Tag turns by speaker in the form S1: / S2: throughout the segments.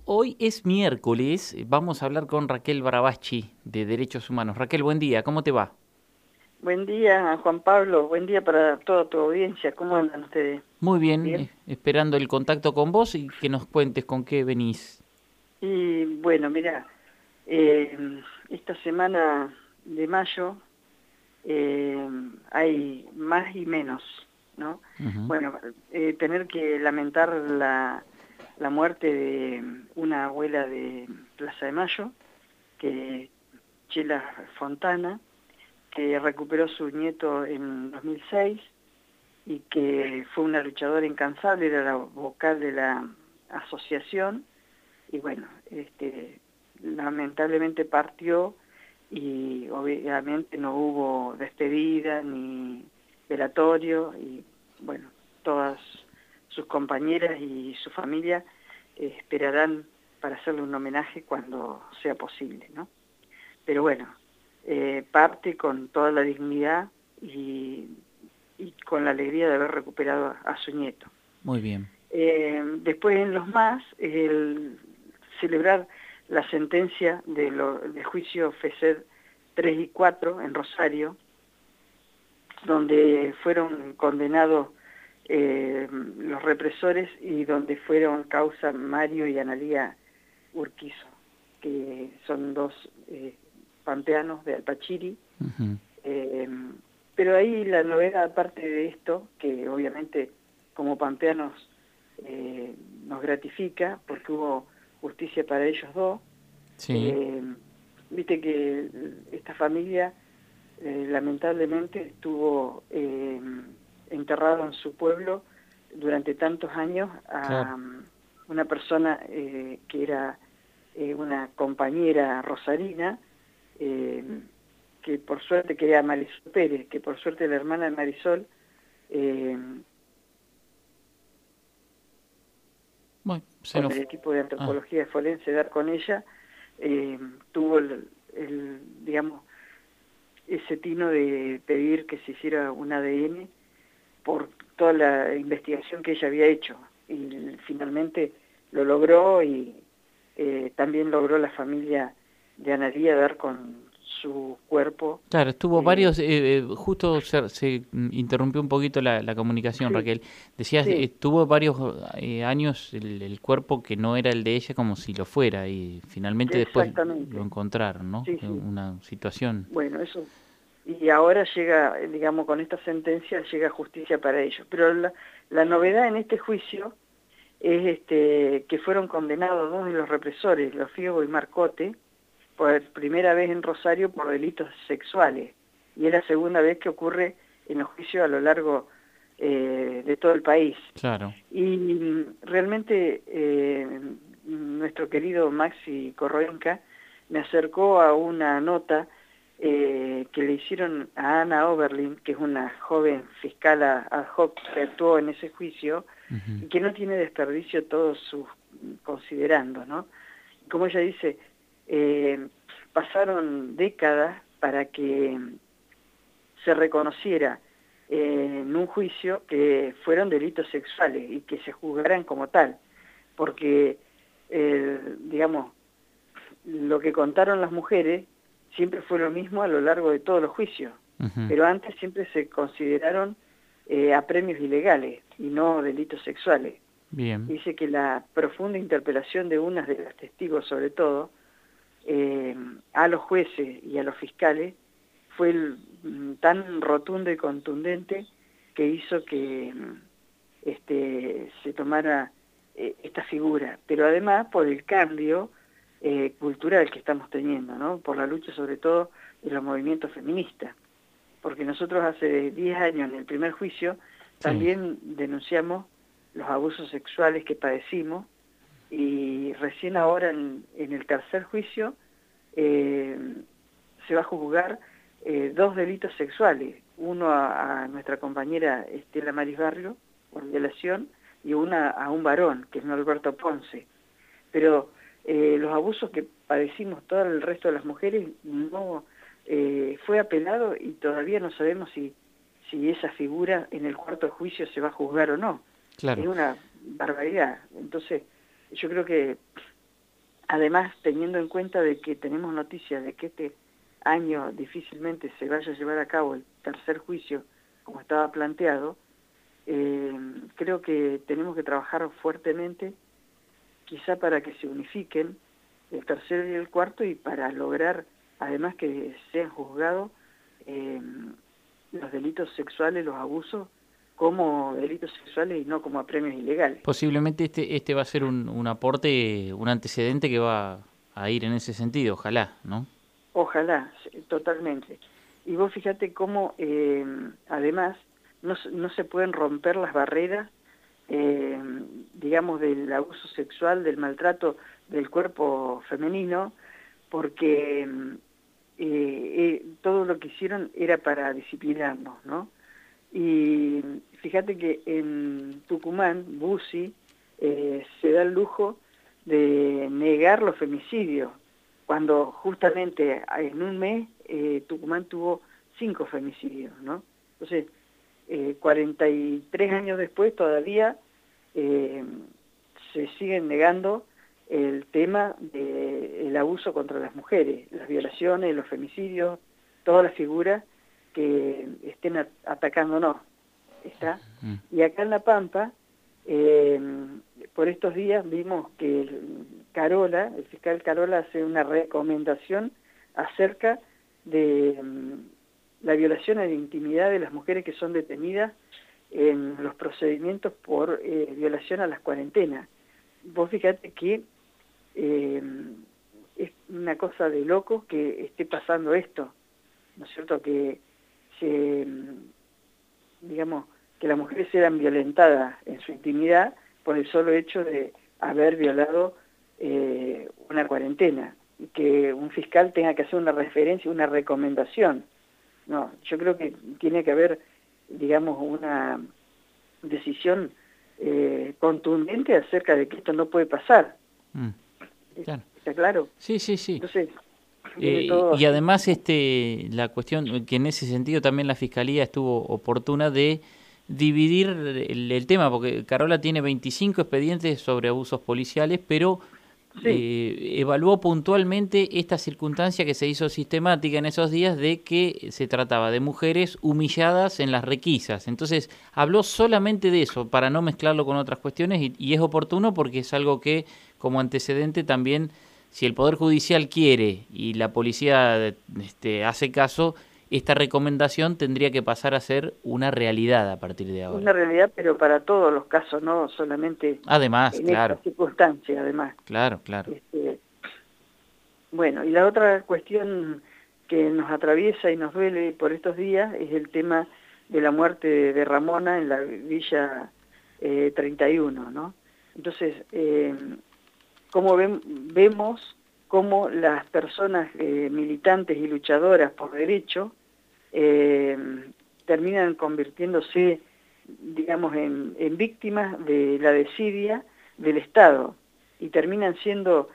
S1: Hoy es miércoles, vamos a hablar con Raquel Barabaschi de Derechos Humanos. Raquel, buen día, ¿cómo te va?
S2: Buen día, Juan Pablo. Buen día para toda tu audiencia. ¿Cómo andan ustedes?
S1: Muy bien,
S2: ¿Bien?
S1: esperando el contacto con vos y que nos cuentes con qué venís.
S2: Y bueno, mira, eh, esta semana de mayo eh, hay más y menos, ¿no?
S1: Ujú.
S2: Bueno, tener que lamentar la muerte de una abuela de Plaza de Mayo, que Chela Fontana, que recuperó su nieto en 2006 y que fue una luchadora incansable, era la vocal de la asociación, y bueno, lamentablemente partió y obviamente no hubo despedida ni velatorio, y bueno, todas sus compañeras y su familia esperarán para hacerle un homenaje cuando sea posible, ¿no? Pero bueno, parte con toda la dignidad y con la alegría de haber recuperado a su nieto.
S1: Muy bien.
S2: Después en los más, el celebrar la sentencia del juicio FESED 3 y 4 en Rosario, donde fueron condenados los represores y donde fueron causa Mario y Analía Urquizo, que son dos pampeanos de Alpachiri.
S1: Ujú.
S2: Eh, pero ahí la novedad, aparte de esto, que obviamente como pampeanos nos gratifica, porque hubo justicia para ellos dos,
S1: Sí,
S2: eh, viste que esta familia lamentablemente estuvo enterrado en su pueblo durante tantos años
S1: claro.
S2: a una persona que era una compañera rosarina, eh, que por suerte, que era Marisol Pérez, que por suerte la hermana de Marisol, eh,
S1: Bueno, se
S2: con
S1: nos...
S2: el equipo de
S1: Ah,
S2: antropología forense, dar con ella, tuvo digamos, ese tino de pedir que se hiciera un ADN por toda la investigación que ella había hecho. Y finalmente lo logró, y también logró la familia de Analía dar con su cuerpo.
S1: claro, estuvo
S2: eh,
S1: varios, justo se interrumpió un poquito la comunicación,
S2: sí,
S1: Raquel. Decías,
S2: sí,
S1: tuvo varios años el cuerpo que no era el de ella como si lo fuera y finalmente después lo
S2: exactamente,
S1: encontraron, ¿no?
S2: sí, sí.
S1: Una situación.
S2: Bueno, eso. Y ahora llega, digamos, con esta sentencia llega justicia para ellos. Pero la novedad en este juicio es que fueron condenados dos de los represores, Lofiego y Marcote, por primera vez en Rosario por delitos sexuales. Y es la segunda vez que ocurre en los juicios a lo largo de todo el país.
S1: Claro.
S2: Y realmente nuestro querido Maxi Corroenca me acercó a una nota que le hicieron a Ana Oberlin, que es una joven fiscal ad hoc que actuó en ese juicio,
S1: Ujú.
S2: y que no tiene desperdicio todos sus considerando, ¿no? Como ella dice, eh, pasaron décadas para que se reconociera en un juicio que fueron delitos sexuales y que se juzgaran como tal, porque, digamos, lo que contaron las mujeres siempre fue lo mismo a lo largo de todos los juicios,
S1: Ujú.
S2: pero antes siempre se consideraron apremios ilegales y no delitos sexuales.
S1: Bien.
S2: Dice que la profunda interpelación de unas de las testigos, sobre todo, eh, a los jueces y a los fiscales, fue tan rotundo y contundente que hizo que se tomara esta figura, pero además por el cambio cultural que estamos teniendo, ¿no? Por la lucha sobre todo de los movimientos feministas, porque nosotros hace 10 años en el primer juicio
S1: Sí.
S2: también denunciamos los abusos sexuales que padecimos, y recién ahora en el tercer juicio eh, se va a juzgar dos delitos sexuales, uno a nuestra compañera Estela Maris Barrio por violación, y una a un varón, que es Norberto Ponce. Pero los abusos que padecimos todo el resto de las mujeres no fue apelado, y todavía no sabemos si esa figura en el cuarto juicio se va a juzgar o no. Es
S1: Claro.
S2: una barbaridad. Entonces, yo creo que además teniendo en cuenta de que tenemos noticias de que este año difícilmente se vaya a llevar a cabo el tercer juicio como estaba planteado, creo que tenemos que trabajar fuertemente, quizá para que se unifiquen el tercero y el cuarto y para lograr además que sean juzgados los delitos sexuales, los abusos, como delitos sexuales y no como apremios ilegales.
S1: Posiblemente este va a ser un aporte, un antecedente que va a ir en ese sentido, ojalá, ¿no?
S2: Ojalá, totalmente. Y vos fíjate cómo, además, no se pueden romper las barreras, digamos, del abuso sexual, del maltrato del cuerpo femenino, porque todo lo que hicieron era para disciplinarnos, ¿no? Y fíjate que en Tucumán, Bussi, se da el lujo de negar los femicidios, cuando justamente en un mes Tucumán tuvo 5 femicidios, ¿no? Entonces, 43 años después todavía se siguen negando el tema del abuso contra las mujeres, las violaciones, los femicidios, todas las figuras que estén atacándonos, ¿está? Y acá en La Pampa, por estos días vimos que el fiscal Carola hace una recomendación acerca de la violación a la intimidad de las mujeres que son detenidas en los procedimientos por violación a las cuarentenas. Vos fíjate que es una cosa de loco que esté pasando esto, ¿no es cierto? Que digamos, que las mujeres eran violentadas en su intimidad por el solo hecho de haber violado una cuarentena, y que un fiscal tenga que hacer una referencia, una recomendación. No, yo creo que tiene que haber, digamos, una decisión contundente acerca de que esto no puede pasar.
S1: Claro.
S2: ¿Está claro?
S1: Sí, sí, sí.
S2: Entonces,
S1: y además la cuestión que en ese sentido también la Fiscalía estuvo oportuna de dividir el tema, porque Carola tiene 25 expedientes sobre abusos policiales, pero evaluó puntualmente esta circunstancia que se hizo sistemática en esos días de que se trataba de mujeres humilladas en las requisas. Entonces habló solamente de eso para no mezclarlo con otras cuestiones y es oportuno porque es algo que como antecedente también, si el Poder Judicial quiere y la policía hace caso, esta recomendación tendría que pasar a ser una realidad a partir de ahora.
S2: Una realidad, pero para todos los casos, no solamente
S1: además,
S2: en
S1: claro.
S2: esta circunstancia, además.
S1: Claro, claro.
S2: Bueno, y la otra cuestión que nos atraviesa y nos duele por estos días es el tema de la muerte de Ramona en la Villa 31, ¿no? Entonces, como vemos cómo las personas militantes y luchadoras por derecho terminan convirtiéndose, digamos, en víctimas de la desidia del Estado y terminan siendo,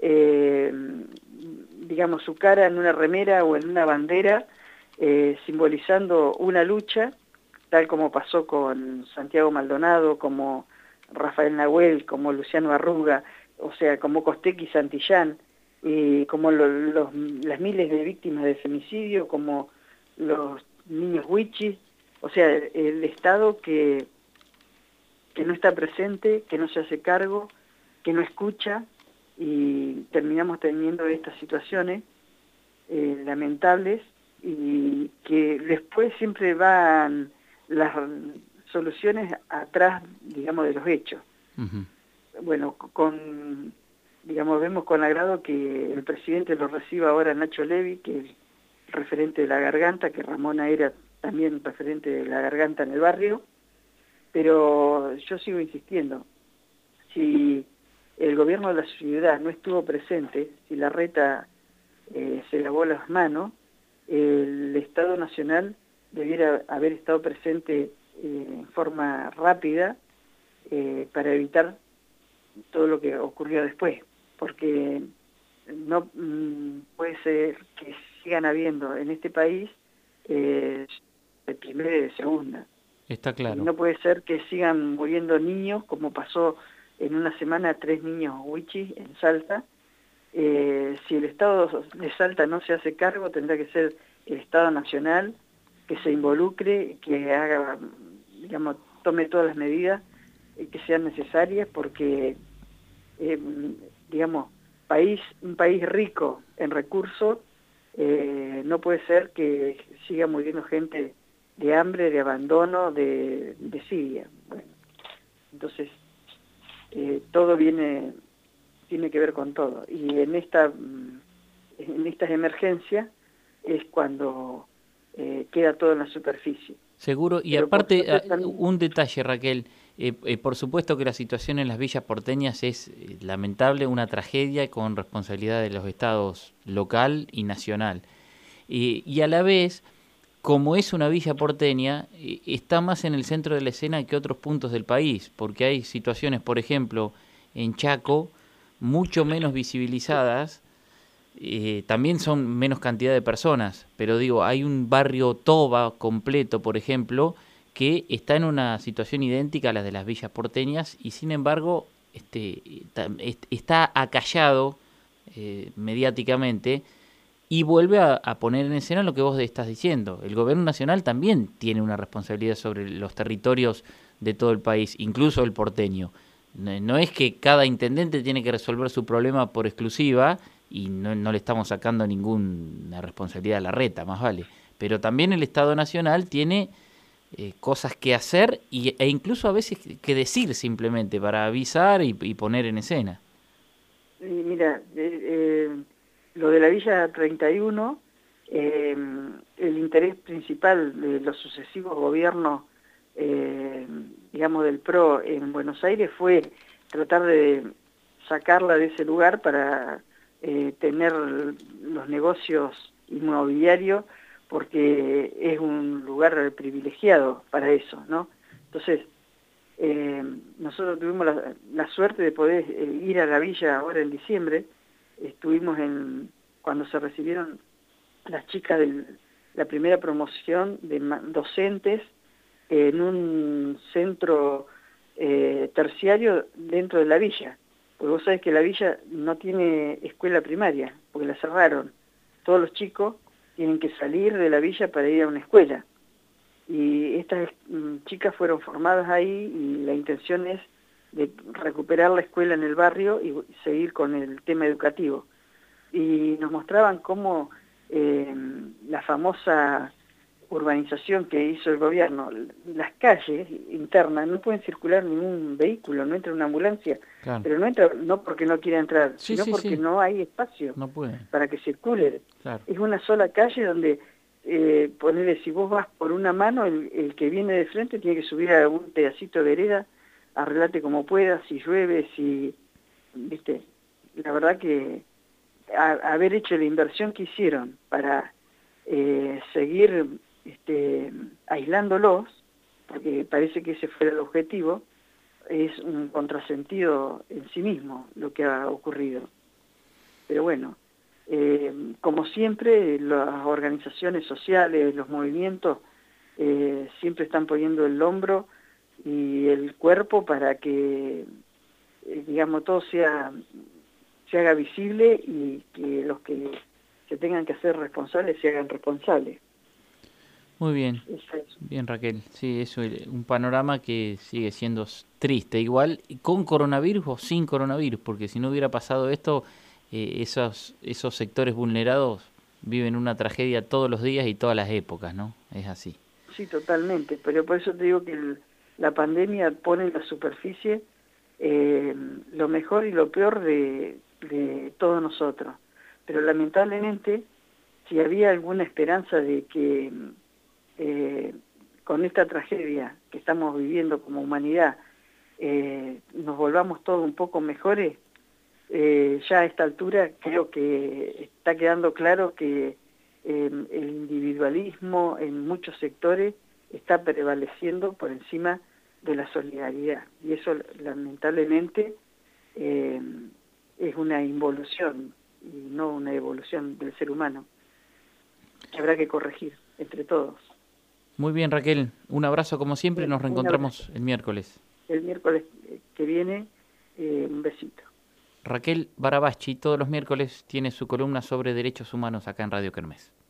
S2: digamos, su cara en una remera o en una bandera, simbolizando una lucha, tal como pasó con Santiago Maldonado, como Rafael Nahuel, como Luciano Arruga, o sea, como Costequi Santillán, y como las miles de víctimas de femicidio, como los niños huichis, o sea, el Estado que no está presente, que no se hace cargo, que no escucha, y terminamos teniendo estas situaciones lamentables, y que después siempre van las soluciones atrás, digamos, de los hechos. Bueno, digamos, vemos con agrado que el presidente lo reciba ahora Nacho Levi, que es referente de La Garganta, que Ramona era también referente de La Garganta en el barrio, pero yo sigo insistiendo, si el gobierno de la ciudad no estuvo presente, si Larreta se lavó las manos, el Estado Nacional debiera haber estado presente en forma rápida para evitar todo lo que ocurrió después, porque no puede ser que sigan habiendo en este país de primera y de segunda.
S1: Está claro.
S2: No puede ser que sigan muriendo niños, como pasó en una semana 3 niños huichis en Salta, Si el Estado de Salta no se hace cargo, tendrá que ser el Estado Nacional que se involucre, que haga, digamos, tome todas las medidas que sean necesarias, porque, digamos, un país rico en recursos, no puede ser que siga muriendo gente de hambre, de abandono, de desidia. Bueno, entonces, todo tiene que ver con todo. Y en estas emergencias es cuando queda todo en la superficie.
S1: Seguro, y
S2: Pero
S1: aparte,
S2: también...
S1: un detalle, Raquel, por supuesto que la situación en las villas porteñas es lamentable, una tragedia con responsabilidad de los estados local y nacional. Y a la vez, como es una villa porteña, está más en el centro de la escena que otros puntos del país, porque hay situaciones, por ejemplo, en Chaco, mucho menos visibilizadas. También son menos cantidad de personas, pero digo, hay un barrio Toba completo, por ejemplo, que está en una situación idéntica a la de las villas porteñas y sin embargo está acallado mediáticamente y vuelve a poner en escena lo que vos estás diciendo. El gobierno nacional también tiene una responsabilidad sobre los territorios de todo el país, incluso el porteño. No es que cada intendente tiene que resolver su problema por exclusiva y no le estamos sacando ninguna responsabilidad a la reta, más vale. Pero también el Estado Nacional tiene cosas que hacer e incluso a veces que decir simplemente para avisar y poner en escena.
S2: Mira, lo de la Villa 31, el interés principal de los sucesivos gobiernos, digamos, del PRO en Buenos Aires fue tratar de sacarla de ese lugar para tener los negocios inmobiliarios, porque es un lugar privilegiado para eso, ¿no? Entonces, nosotros tuvimos la suerte de poder ir a la villa ahora en diciembre. Estuvimos cuando se recibieron las chicas de la primera promoción de docentes en un centro terciario dentro de la villa. Porque vos sabés que la villa no tiene escuela primaria, porque la cerraron. Todos los chicos tienen que salir de la villa para ir a una escuela. Y estas chicas fueron formadas ahí y la intención es de recuperar la escuela en el barrio y seguir con el tema educativo. Y nos mostraban cómo la famosa urbanización que hizo el gobierno, las calles internas no pueden circular ningún vehículo, no entra una ambulancia, claro. Pero no entra no porque no quiera entrar, sino porque no hay espacio para que circule. Claro. Es una sola calle donde ponele, si vos vas por una mano, el que viene de frente tiene que subir a un pedacito de vereda, arreglate como puedas, si llueve, viste, la verdad que haber hecho la inversión que hicieron para seguir aislándolos, porque parece que ese fue el objetivo, es un contrasentido en sí mismo lo que ha ocurrido. Pero bueno, como siempre, las organizaciones sociales, los movimientos, siempre están poniendo el hombro y el cuerpo para que, digamos, todo se haga visible y que los que se tengan que hacer responsables se hagan responsables.
S1: Muy bien, bien Raquel, sí, es un panorama que sigue siendo triste, igual con coronavirus o sin coronavirus, porque si no hubiera pasado esto, esos sectores vulnerados viven una tragedia todos los días y todas las épocas, ¿no? Es así.
S2: Sí, totalmente, pero por eso te digo que la pandemia pone en la superficie lo mejor y lo peor de todos nosotros, pero lamentablemente, si había alguna esperanza de que con esta tragedia que estamos viviendo como humanidad nos volvamos todos un poco mejores, ya a esta altura creo que está quedando claro que el individualismo en muchos sectores está prevaleciendo por encima de la solidaridad, y eso lamentablemente es una involución y no una evolución del ser humano que habrá que corregir entre todos.
S1: Muy bien, Raquel, un abrazo como siempre, nos reencontramos el miércoles.
S2: El miércoles que viene, un besito.
S1: Raquel Barabaschi todos los miércoles tiene su columna sobre derechos humanos acá en Radio Kermés.